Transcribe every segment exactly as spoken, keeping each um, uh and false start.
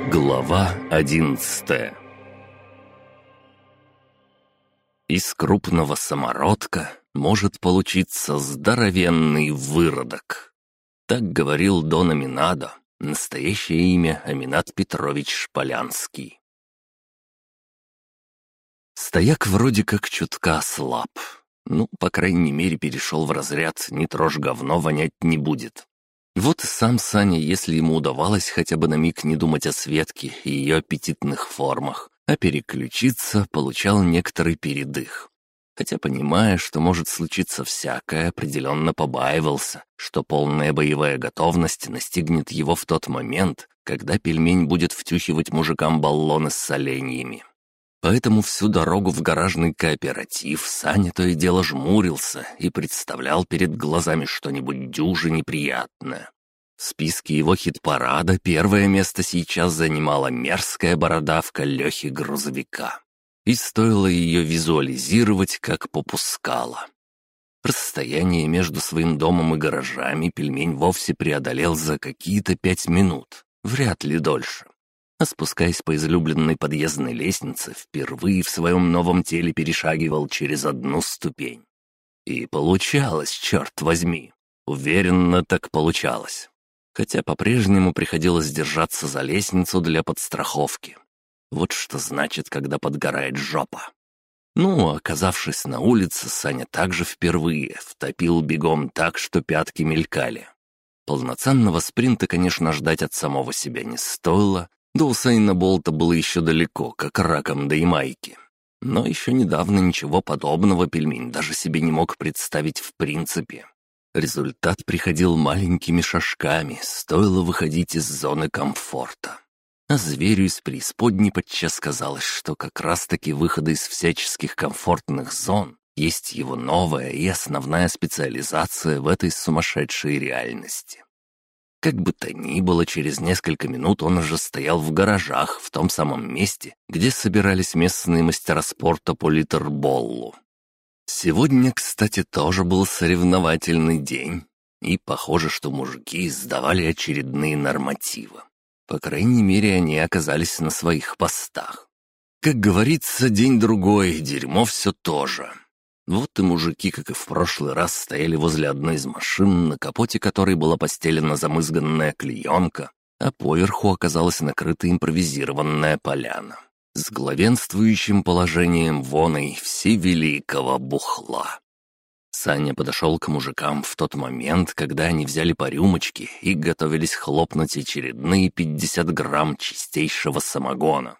Глава одиннадцатая. Из крупного самородка может получиться здоровенный выродок. Так говорил Дон Аминадо, настоящее имя Аминад Петрович Шполянский. Стояк вроде как чутка слаб. Ну, по крайней мере, перешел в разряд «не трожь говно, вонять не будет». Вот и сам Саня, если ему удавалось хотя бы на миг не думать о Светке и ее аппетитных формах, а переключиться, получал некоторый передых. Хотя, понимая, что может случиться всякое, определенно побаивался, что полная боевая готовность настигнет его в тот момент, когда пельмень будет втюхивать мужикам баллоны с соленьями. Поэтому всю дорогу в гаражный кооператив Саня то и дело жмурился и представлял перед глазами что-нибудь дюже неприятное. В списке его хит-парада первое место сейчас занимала мерзкая бородавка Лехи-грузовика. И стоило ее визуализировать, как попускало. Расстояние между своим домом и гаражами пельмень вовсе преодолел за какие-то пять минут, вряд ли дольше. А спускаясь по излюбленной подъездной лестнице, впервые в своем новом теле перешагивал через одну ступень. И получалось, черт возьми. Уверенно так получалось. Хотя по-прежнему приходилось держаться за лестницу для подстраховки. Вот что значит, когда подгорает жопа. Ну, оказавшись на улице, Саня также впервые втопил бегом так, что пятки мелькали. Полноценного спринта, конечно, ждать от самого себя не стоило. До Усейна Болта было еще далеко, как раком до Ямайки. Но еще недавно ничего подобного пельмень даже себе не мог представить в принципе. Результат приходил маленькими шажками, стоило выходить из зоны комфорта. А зверю из преисподней подчас казалось, что как раз-таки выхода из всяческих комфортных зон есть его новая и основная специализация в этой сумасшедшей реальности. Как бы то ни было, через несколько минут он уже стоял в гаражах, в том самом месте, где собирались местные мастера спорта по литерболлу. Сегодня, кстати, тоже был соревновательный день, и похоже, что мужики сдавали очередные нормативы. По крайней мере, они оказались на своих постах. Как говорится, день-другой, дерьмо все то же. Вот и мужики, как и в прошлый раз, стояли возле одной из машин, на капоте которой была постелена замызганная клеенка, а поверху оказалась накрыта импровизированная поляна с главенствующим положением воной всевеликого бухла. Саня подошел к мужикам в тот момент, когда они взяли по рюмочке и готовились хлопнуть очередные пятьдесят грамм чистейшего самогона.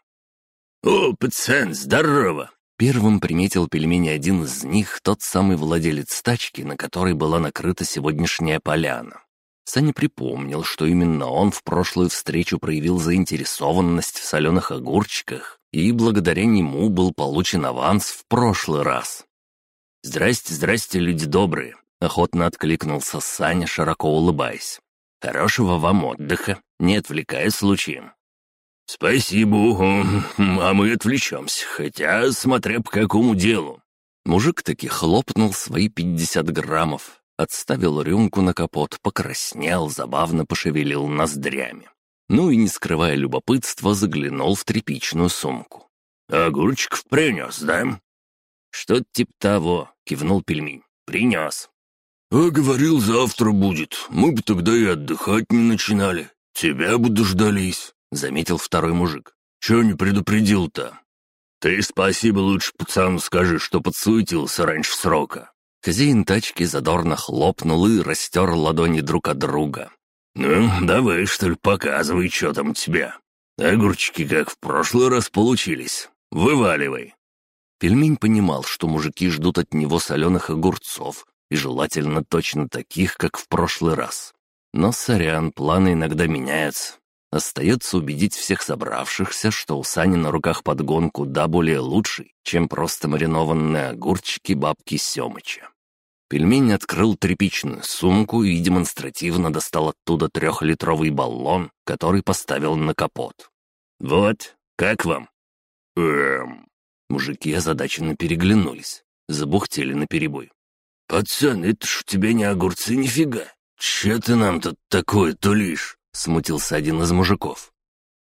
«О, пацан, здорово!» Первым приметил пельмени один из них, тот самый владелец тачки, на которой была накрыта сегодняшняя поляна. Саня припомнил, что именно он в прошлую встречу проявил заинтересованность в соленых огурчиках, и благодаря нему был получен аванс в прошлый раз. «Здрасте, здрасте, люди добрые!» — охотно откликнулся Саня, широко улыбаясь. «Хорошего вам отдыха, не отвлекая случаем». «Спасибо, угу. А мы отвлечемся, хотя смотря по какому делу». Мужик таки хлопнул свои пятьдесят граммов, отставил рюмку на капот, покраснел, забавно пошевелил ноздрями. Ну и, не скрывая любопытства, заглянул в тряпичную сумку. «Огурчиков принес, да?» «Что-то типа того», — кивнул пельмень. «Принес». «А говорил, завтра будет. Мы бы тогда и отдыхать не начинали. Тебя бы дождались». — заметил второй мужик. «Чё не предупредил-то?» «Ты спасибо лучше пацану скажи, что подсуетился раньше срока». Хозяин тачки задорно хлопнул и растер ладони друг от друга. «Ну, давай, что ли, показывай, что там у тебя. Огурчики как в прошлый раз получились. Вываливай». Пельмень понимал, что мужики ждут от него соленых огурцов, и желательно точно таких, как в прошлый раз. Но, сорян, планы иногда меняются. Остается убедить всех собравшихся, что у Сани на руках подгон куда более лучший, чем просто маринованные огурчики бабки Семыча. Пельмень открыл тряпичную сумку и демонстративно достал оттуда трехлитровый баллон, который поставил на капот. «Вот, как вам?» «Эм...» Мужики озадаченно переглянулись, забухтели наперебой. «Пацан, это ж у тебя не огурцы нифига. Че ты нам тут такое тулишь?» — смутился один из мужиков.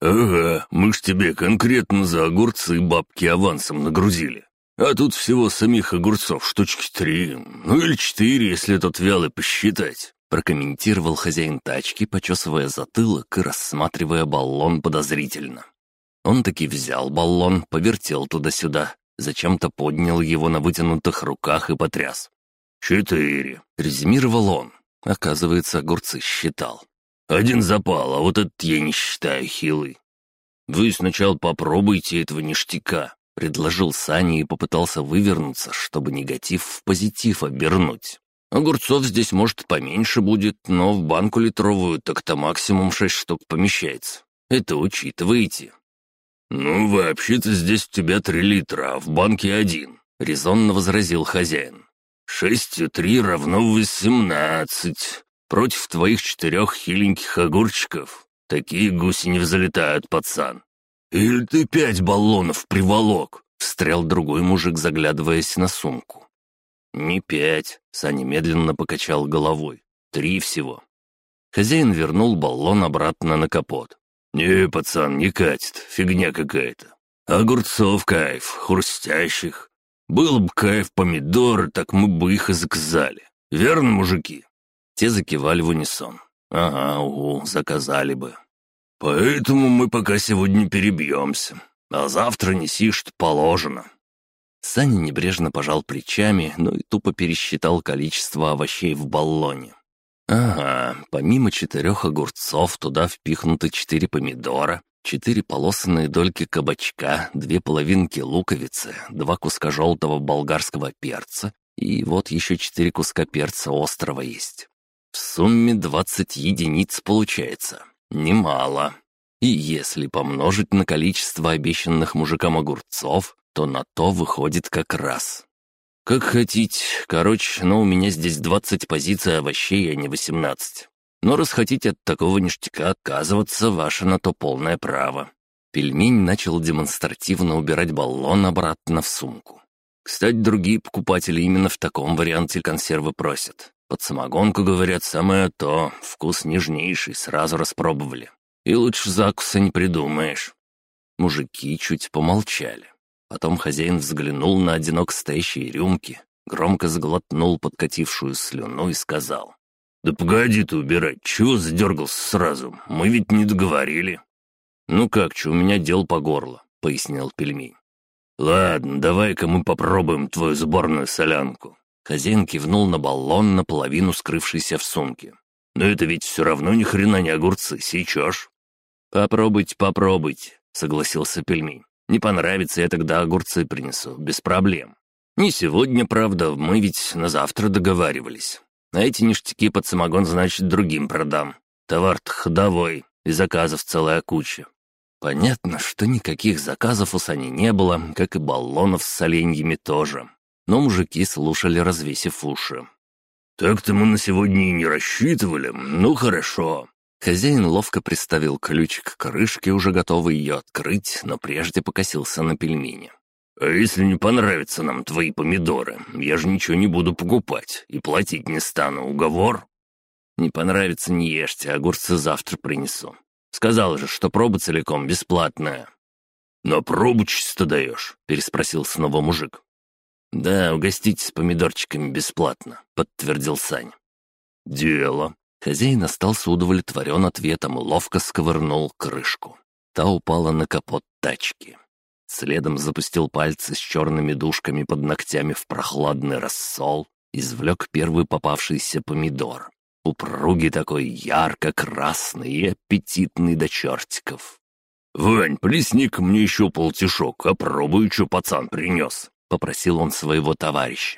«Ага, мы ж тебе конкретно за огурцы бабки авансом нагрузили. А тут всего самих огурцов штучки три, ну или четыре, если тот вялый посчитать», прокомментировал хозяин тачки, почесывая затылок и рассматривая баллон подозрительно. Он таки взял баллон, повертел туда-сюда, зачем-то поднял его на вытянутых руках и потряс. «Четыре», — резюмировал он. Оказывается, огурцы считал. «Один запал, а вот этот я не считаю хилый». «Вы сначала попробуйте этого ништяка», — предложил Саня и попытался вывернуться, чтобы негатив в позитив обернуть. «Огурцов здесь, может, поменьше будет, но в банку литровую так-то максимум шесть штук помещается. Это учитываете». «Ну, вообще-то здесь у тебя три литра, а в банке один», — резонно возразил хозяин. «Шестью три равно восемнадцать. Против твоих четырех хиленьких огурчиков. Такие гуси не взлетают, пацан». «Или ты пять баллонов приволок?» — встрял другой мужик, заглядываясь на сумку. «Не пять», — Саня медленно покачал головой. «Три всего». Хозяин вернул баллон обратно на капот. «Не, пацан, не катит, фигня какая-то. Огурцов кайф, хрустящих. Был бы кайф помидоры, так мы бы их и заказали. Верно, мужики?» Те закивали в унисон. «Ага, угу, заказали бы. Поэтому мы пока сегодня перебьемся, а завтра неси, что положено». Саня небрежно пожал плечами, но и тупо пересчитал количество овощей в баллоне. Ага, помимо четырех огурцов туда впихнуты четыре помидора, четыре полосанные дольки кабачка, две половинки луковицы, два куска желтого болгарского перца и вот еще четыре куска перца острого есть. В сумме двадцать единиц получается. Немало. И если помножить на количество обещанных мужикам огурцов, то на то выходит как раз. «Как хотите. Короче, но у меня здесь двадцать позиций овощей, а не восемнадцать. Но раз хотите от такого ништяка отказываться, ваше на то полное право». Пельмень начал демонстративно убирать баллон обратно в сумку. Кстати, другие покупатели именно в таком варианте консервы просят. Под самогонку, говорят, самое то, вкус нежнейший, сразу распробовали. И лучше закуса не придумаешь. Мужики чуть помолчали. Потом хозяин взглянул на одиноко стоящие рюмки, громко сглотнул подкатившую слюну и сказал: «Да погоди ты убирать, чего задергался сразу? Мы ведь не договорили». «Ну как, че, у меня дел по горло», — пояснил пельмень. «Ладно, давай-ка мы попробуем твою сборную солянку». Хозяин кивнул на баллон, наполовину скрывшийся в сумке. «Но это ведь все равно ни хрена не огурцы, сечешь». «Попробуйте, попробуйте», — согласился пельмень. «Не понравится, я тогда огурцы принесу, без проблем. Не сегодня, правда, мы ведь на завтра договаривались. А эти ништяки под самогон, значит, другим продам. Товар-то ходовой, и заказов целая куча». Понятно, что никаких заказов у Сани не было, как и баллонов с соленьями тоже. Но мужики слушали, развесив уши. «Так-то мы на сегодня и не рассчитывали, ну хорошо». Хозяин ловко приставил ключик к крышке, уже готовый ее открыть, но прежде покосился на пельмени. «А если не понравятся нам твои помидоры, я же ничего не буду покупать и платить не стану, уговор?» «Не понравится, не ешьте, огурцы завтра принесу. Сказал же, что проба целиком бесплатная». «На пробу чисто даешь?» — переспросил снова мужик. «Да, угоститесь помидорчиками бесплатно», — подтвердил Сань. «Дело». Хозяин остался удовлетворен ответом и ловко сковырнул крышку. Та упала на капот тачки. Следом запустил пальцы с черными дужками под ногтями в прохладный рассол, извлек первый попавшийся помидор. Упругий такой, ярко-красный и аппетитный до чертиков. «Вань, плесни-ка мне еще полтишок, опробуй, что пацан принес», — попросил он своего товарища.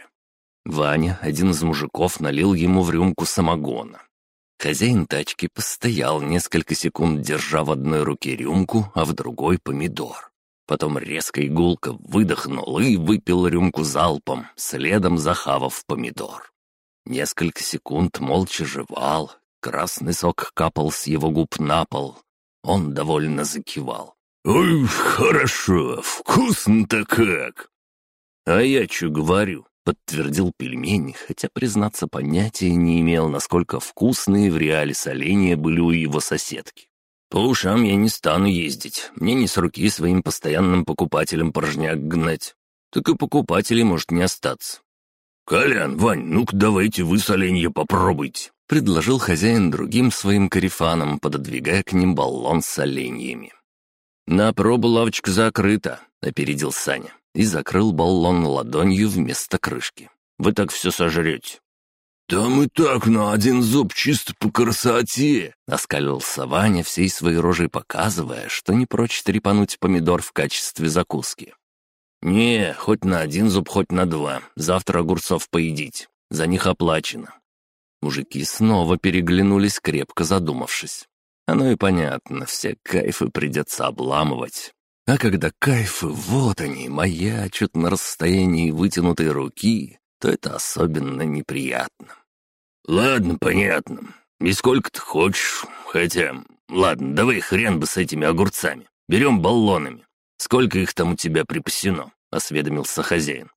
Ваня, один из мужиков, налил ему в рюмку самогона. Хозяин тачки постоял несколько секунд, держа в одной руке рюмку, а в другой — помидор. Потом резко и гулко выдохнул и выпил рюмку залпом, следом захавав помидор. Несколько секунд молча жевал, красный сок капал с его губ на пол. Он довольно закивал. «Ой, хорошо, вкусно-то как!» «А я чё говорю?» — подтвердил пельмень, хотя, признаться, понятия не имел, насколько вкусные в реале соленья были у его соседки. По ушам я не стану ездить, мне не с руки своим постоянным покупателям порожняк гнать. Так и покупателей может не остаться». «Колян, Вань, ну-ка давайте вы соленья попробуйте», — предложил хозяин другим своим корефанам, пододвигая к ним баллон с оленьями. «На пробу лавочка закрыта», — опередил Саня и закрыл баллон ладонью вместо крышки. «Вы так все сожрете». «Там и так на один зуб чисто по красоте», — оскалился Ваня, всей своей рожей показывая, что не прочь трепануть помидор в качестве закуски. «Не, хоть на один зуб, хоть на два. Завтра огурцов поедите. За них оплачено». Мужики снова переглянулись, крепко задумавшись. Оно и понятно, все кайфы придется обламывать. А когда кайфы, вот они, маячат на расстоянии вытянутой руки, то это особенно неприятно. «Ладно, понятно. И сколько ты хочешь? Хотя, ладно, давай хрен бы с этими огурцами. Берем баллонами. Сколько их там у тебя припасено?» — осведомился хозяин.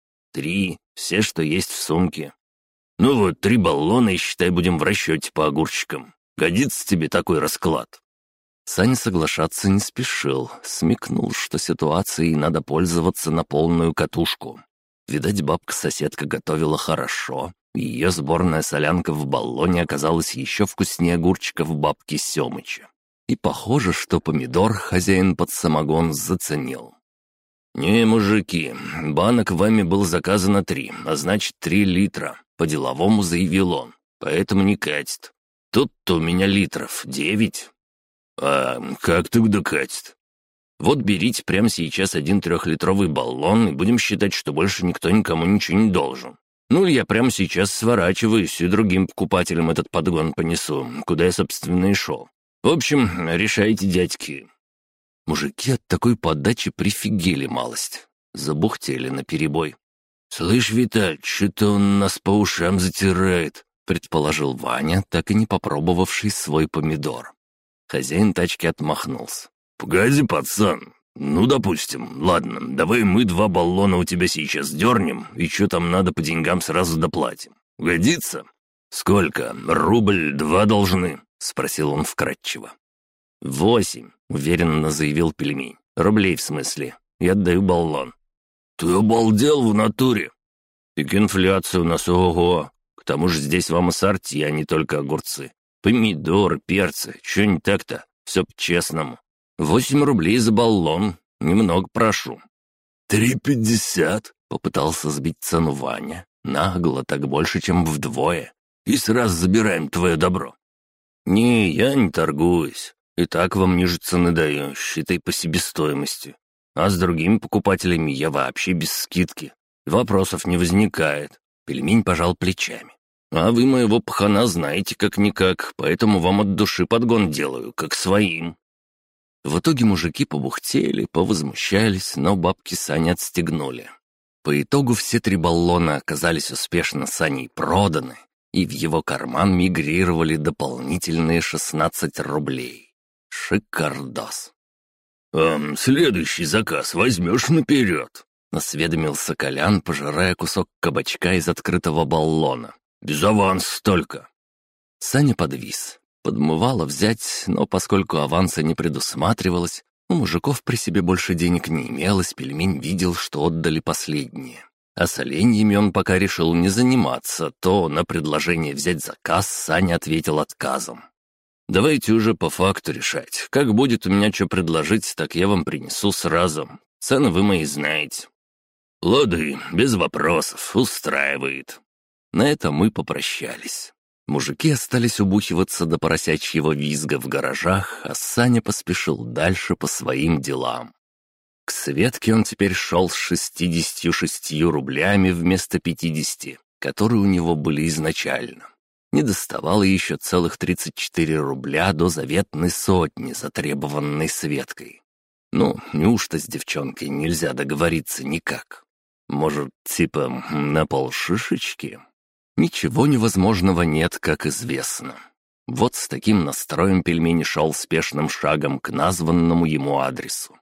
«Три, все, что есть в сумке». «Ну вот, три баллона, и считай, будем в расчете по огурчикам. Годится тебе такой расклад?» Саня соглашаться не спешил, смекнул, что ситуацией надо пользоваться на полную катушку. Видать, бабка-соседка готовила хорошо, и ее сборная солянка в баллоне оказалась еще вкуснее огурчиков бабки Семыча. И похоже, что помидор хозяин под самогон заценил. «Не, мужики, банок вами было заказано три, а значит три литра», — по-деловому заявил он, — «поэтому не катит. Тут-то у меня литров девять». «А как тогда катит?» «Вот берите прямо сейчас один трехлитровый баллон и будем считать, что больше никто никому ничего не должен. Ну, я прямо сейчас сворачиваюсь и другим покупателям этот подгон понесу, куда я, собственно, и шел. В общем, решайте, дядьки». Мужики от такой подачи прифигели малость. Забухтели наперебой. «Слышь, Виталь, что-то он нас по ушам затирает», — предположил Ваня, так и не попробовавший свой помидор. Хозяин тачки отмахнулся. «Погоди, пацан. Ну, допустим. Ладно, давай мы два баллона у тебя сейчас дернем, и что там надо по деньгам сразу доплатим. Годится?» «Сколько? Рубль два должны?» — спросил он вкратчиво. «Восемь», — уверенно заявил пельмень. «Рублей в смысле. Я отдаю баллон». «Ты обалдел в натуре?» «Так инфляция у нас ого. К тому же здесь вам ассорти, а не только огурцы. Помидоры, перцы. Чё не так-то? Все по-честному. Восемь рублей за баллон. Немного прошу». «Три пятьдесят», — попытался сбить цену Ваня. Нагло, так больше, чем вдвое. «И сразу забираем твое добро». «Не, я не торгуюсь. И так вам ниже цены даю, считай по себестоимости. А с другими покупателями я вообще без скидки. Вопросов не возникает». Пельмень пожал плечами. «А вы моего пахана знаете как-никак, поэтому вам от души подгон делаю, как своим». В итоге мужики побухтели, повозмущались, но бабки Сани отстегнули. По итогу все три баллона оказались успешно Саней проданы, и в его карман мигрировали дополнительные шестнадцать рублей. Шикардос. «Эм, следующий заказ возьмешь наперед?» — осведомился Колян, пожирая кусок кабачка из открытого баллона. «Без аванса только». Саня подвис. Подмывало взять, но поскольку аванса не предусматривалось, у мужиков при себе больше денег не имелось, пельмень видел, что отдали последние. А с оленьями он пока решил не заниматься, то на предложение взять заказ Саня ответил отказом. «Давайте уже по факту решать. Как будет у меня что предложить, так я вам принесу сразу. Цены вы мои знаете». «Лады, без вопросов, устраивает». На этом мы попрощались. Мужики остались убухиваться до поросячьего визга в гаражах, а Саня поспешил дальше по своим делам. К Светке он теперь шел с шестьюдесятью шестью рублями вместо пятидесяти, которые у него были изначально. Не доставало еще целых тридцать четыре рубля до заветной сотни, затребованной Светкой. Ну, неужто с девчонкой нельзя договориться никак? Может, типа на полшишечки? Ничего невозможного нет, как известно. Вот с таким настроем пельмень шел спешным шагом к названному ему адресу.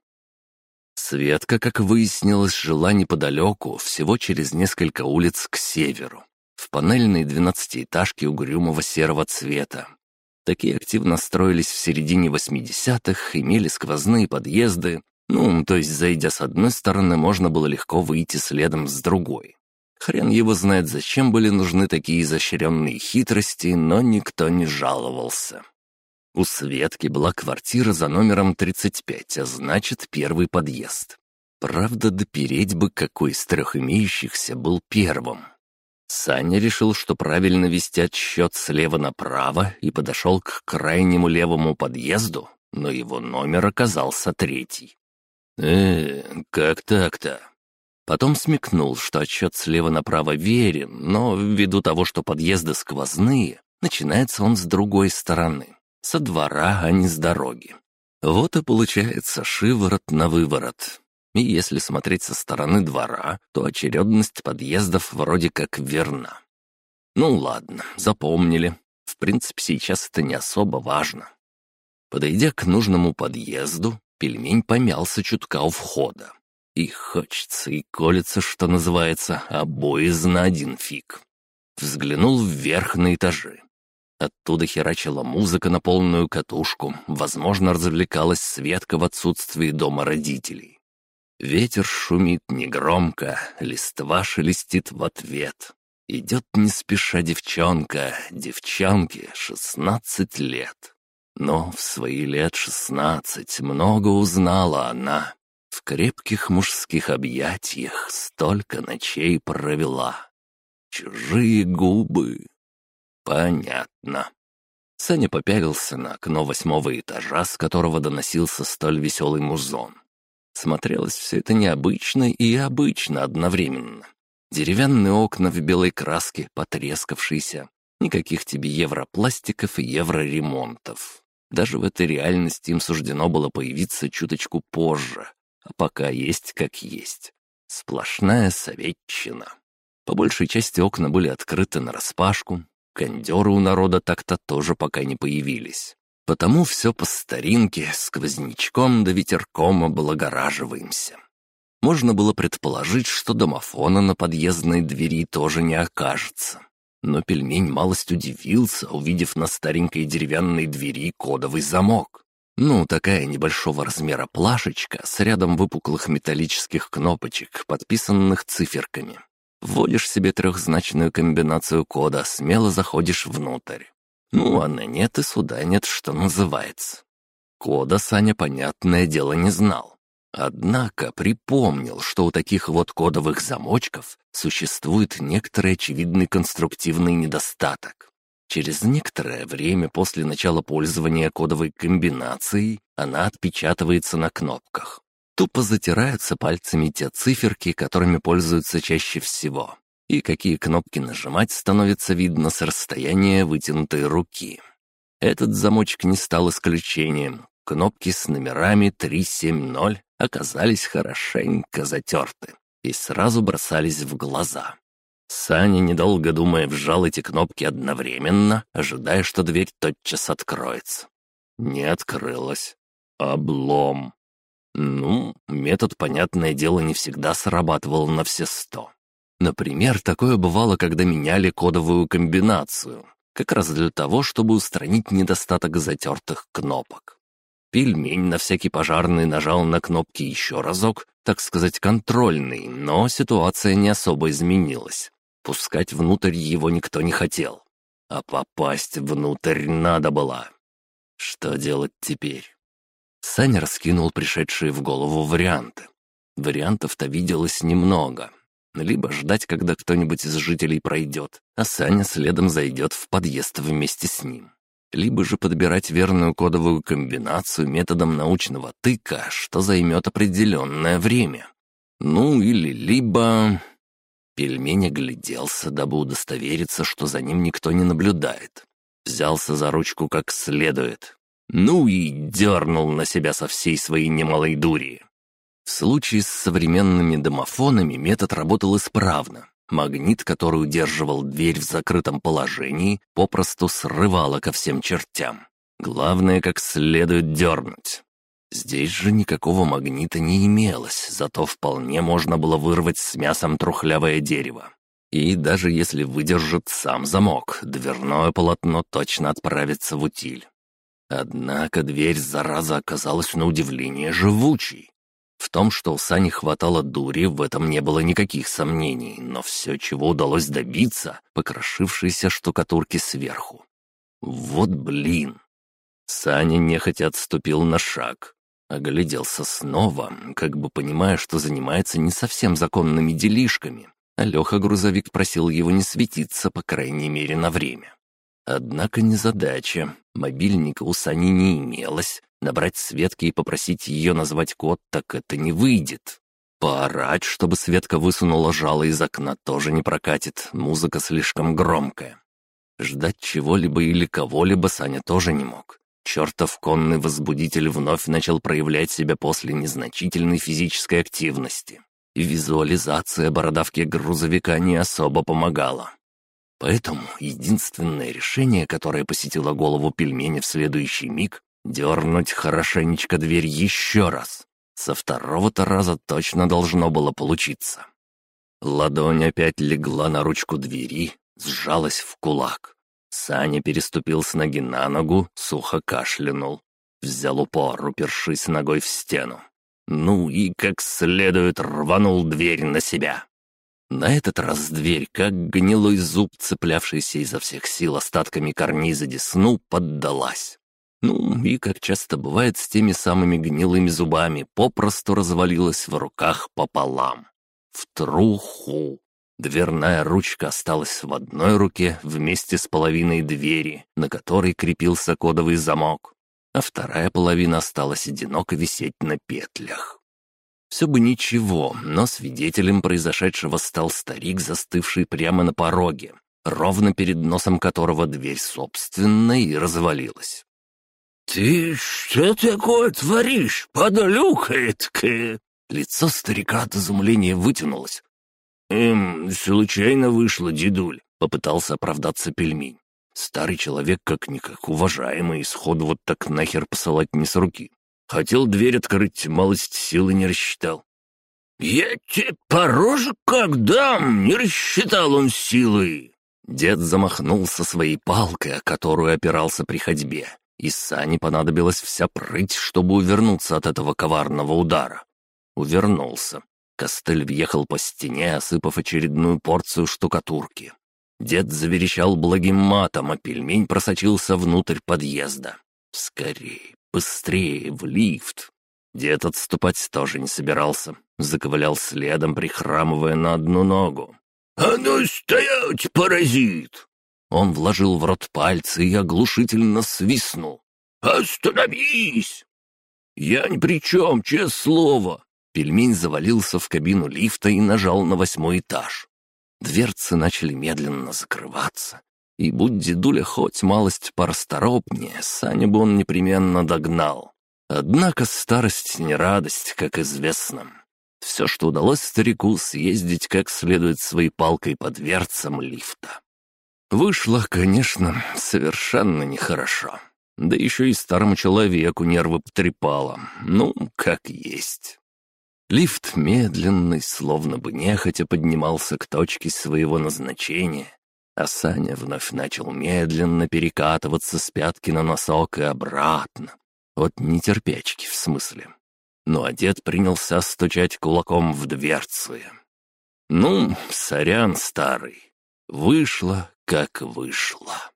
Светка, как выяснилось, жила неподалеку, всего через несколько улиц к северу, в панельной двенадцатиэтажке угрюмого серого цвета. Такие активно строились в середине восьмидесятых, имели сквозные подъезды. Ну, то есть, зайдя с одной стороны, можно было легко выйти следом с другой. Хрен его знает, зачем были нужны такие изощренные хитрости, но никто не жаловался. У Светки была квартира за номером тридцать пять, а значит, первый подъезд. Правда, допереть бы, какой из трех имеющихся был первым. Саня решил, что правильно вести отсчет слева направо, и подошел к крайнему левому подъезду, но его номер оказался третий. «Э, как так-то?» Потом смекнул, что отсчет слева направо верен, но ввиду того, что подъезды сквозные, начинается он с другой стороны, со двора, а не с дороги. Вот и получается шиворот на выворот. И если смотреть со стороны двора, то очередность подъездов вроде как верна. Ну ладно, запомнили. В принципе, сейчас это не особо важно. Подойдя к нужному подъезду, Пельмень помялся чутка у входа. И хочется, и колется, что называется, а боязно один фиг. Взглянул вверх на этажи. Оттуда херачила музыка на полную катушку, возможно, развлекалась Светка в отсутствии дома родителей. Ветер шумит негромко, листва шелестит в ответ. Идет не спеша девчонка, девчонке шестнадцать лет. Но в свои лет шестнадцать много узнала она. В крепких мужских объятиях столько ночей провела. Чужие губы. Понятно. Саня попялился на окно восьмого этажа, с которого доносился столь веселый музон. Смотрелось все это необычно и обычно одновременно. Деревянные окна в белой краске, потрескавшиеся. Никаких тебе европластиков и евроремонтов. Даже в этой реальности им суждено было появиться чуточку позже. А пока есть как есть. Сплошная советчина. По большей части окна были открыты нараспашку. Кондеры у народа так-то тоже пока не появились. Потому все по старинке, сквознячком да ветерком облагораживаемся. Можно было предположить, что домофона на подъездной двери тоже не окажется. Но Пельмень малость удивился, увидев на старенькой деревянной двери кодовый замок. Ну, такая небольшого размера плашечка с рядом выпуклых металлических кнопочек, подписанных циферками. Вводишь себе трехзначную комбинацию кода, смело заходишь внутрь. Ну, а на нет и сюда нет, что называется. Кода Саня, понятное дело, не знал. Однако припомнил, что у таких вот кодовых замочков существует некоторый очевидный конструктивный недостаток. Через некоторое время после начала пользования кодовой комбинацией она отпечатывается на кнопках. Тупо затираются пальцами те циферки, которыми пользуются чаще всего. И какие кнопки нажимать становится видно с расстояния вытянутой руки. Этот замочек не стал исключением. Кнопки с номерами три семь ноль оказались хорошенько затерты и сразу бросались в глаза. Саня, недолго думая, вжал эти кнопки одновременно, ожидая, что дверь тотчас откроется. Не открылась. Облом. Ну, метод, понятное дело, не всегда срабатывал на все сто. Например, такое бывало, когда меняли кодовую комбинацию, как раз для того, чтобы устранить недостаток затертых кнопок. Пельмень на всякий пожарный нажал на кнопки еще разок, так сказать, контрольный, но ситуация не особо изменилась. Пускать внутрь его никто не хотел. А попасть внутрь надо было. Что делать теперь? Саня раскинул пришедшие в голову варианты. Вариантов-то виделось немного. Либо ждать, когда кто-нибудь из жителей пройдет, а Саня следом зайдет в подъезд вместе с ним. Либо же подбирать верную кодовую комбинацию методом научного тыка, что займет определенное время. Ну или либо... Пельмень огляделся, дабы удостовериться, что за ним никто не наблюдает. Взялся за ручку как следует. Ну и дернул на себя со всей своей немалой дури. В случае с современными домофонами метод работал исправно. Магнит, который удерживал дверь в закрытом положении, попросту срывало ко всем чертям. Главное, как следует дернуть. Здесь же никакого магнита не имелось, зато вполне можно было вырвать с мясом трухлявое дерево. И даже если выдержит сам замок, дверное полотно точно отправится в утиль. Однако дверь, зараза, оказалась на удивление живучей. В том, что у Сани хватало дури, в этом не было никаких сомнений, но все, чего удалось добиться, покрошившиеся штукатурки сверху. Вот блин! Саня нехотя отступил на шаг, огляделся снова, как бы понимая, что занимается не совсем законными делишками, а Леха-грузовик просил его не светиться, по крайней мере, на время. Однако незадача. Мобильника у Сани не имелось. Набрать Светки и попросить ее назвать код, так это не выйдет. Поорать, чтобы Светка высунула жало из окна, тоже не прокатит, музыка слишком громкая. Ждать чего-либо или кого-либо Саня тоже не мог. Чертов конный возбудитель вновь начал проявлять себя после незначительной физической активности. И визуализация бородавки грузовика не особо помогала. Поэтому единственное решение, которое посетило голову пельмени в следующий миг — дернуть хорошенечко дверь еще раз. Со второго-то раза точно должно было получиться. Ладонь опять легла на ручку двери, сжалась в кулак. Саня переступил с ноги на ногу, сухо кашлянул. Взял упор, упершись ногой в стену. Ну и как следует рванул дверь на себя. На этот раз дверь, как гнилой зуб, цеплявшийся изо всех сил остатками карниза десну, поддалась. Ну и, как часто бывает с теми самыми гнилыми зубами, попросту развалилась в руках пополам. В труху. Дверная ручка осталась в одной руке вместе с половиной двери, на которой крепился кодовый замок, а вторая половина осталась одиноко висеть на петлях. Все бы ничего, но свидетелем произошедшего стал старик, застывший прямо на пороге, ровно перед носом которого дверь, собственно, и развалилась. «Ты что такое творишь, подлюка эткая?» Лицо старика от изумления вытянулось. «Эм, случайно вышло, дедуль», — попытался оправдаться пельмень. Старый человек как-никак уважаемый, и сходу вот так нахер посылать не с руки. Хотел дверь открыть, малость силы не рассчитал. «Я тебе по роже как дам, не рассчитал он силы!» Дед замахнулся своей палкой, о которую опирался при ходьбе, и Сане понадобилась вся прыть, чтобы увернуться от этого коварного удара. Увернулся. Костыль въехал по стене, осыпав очередную порцию штукатурки. Дед заверещал благим матом, а пельмень просочился внутрь подъезда. «Скорей, быстрее, в лифт!» Дед отступать тоже не собирался. Заковылял следом, прихрамывая на одну ногу. «А ну стоять, паразит!» Он вложил в рот пальцы и оглушительно свистнул. «Остановись!» «Я ни при чем, честное слово!» Пельмень завалился в кабину лифта и нажал на восьмой этаж. Дверцы начали медленно закрываться. И будь дедуля хоть малость порасторопнее, Саню бы он непременно догнал. Однако старость не радость, как известно. Все, что удалось старику, съездить как следует своей палкой по дверцам лифта. Вышло, конечно, совершенно нехорошо. Да еще и старому человеку нервы потрепало. Ну, как есть. Лифт медленный, словно бы нехотя поднимался к точке своего назначения, а Саня вновь начал медленно перекатываться с пятки на носок и обратно. От нетерпячки, в смысле. Ну а дед принялся стучать кулаком в дверцы. Ну, сорян, старый, вышло, как вышло.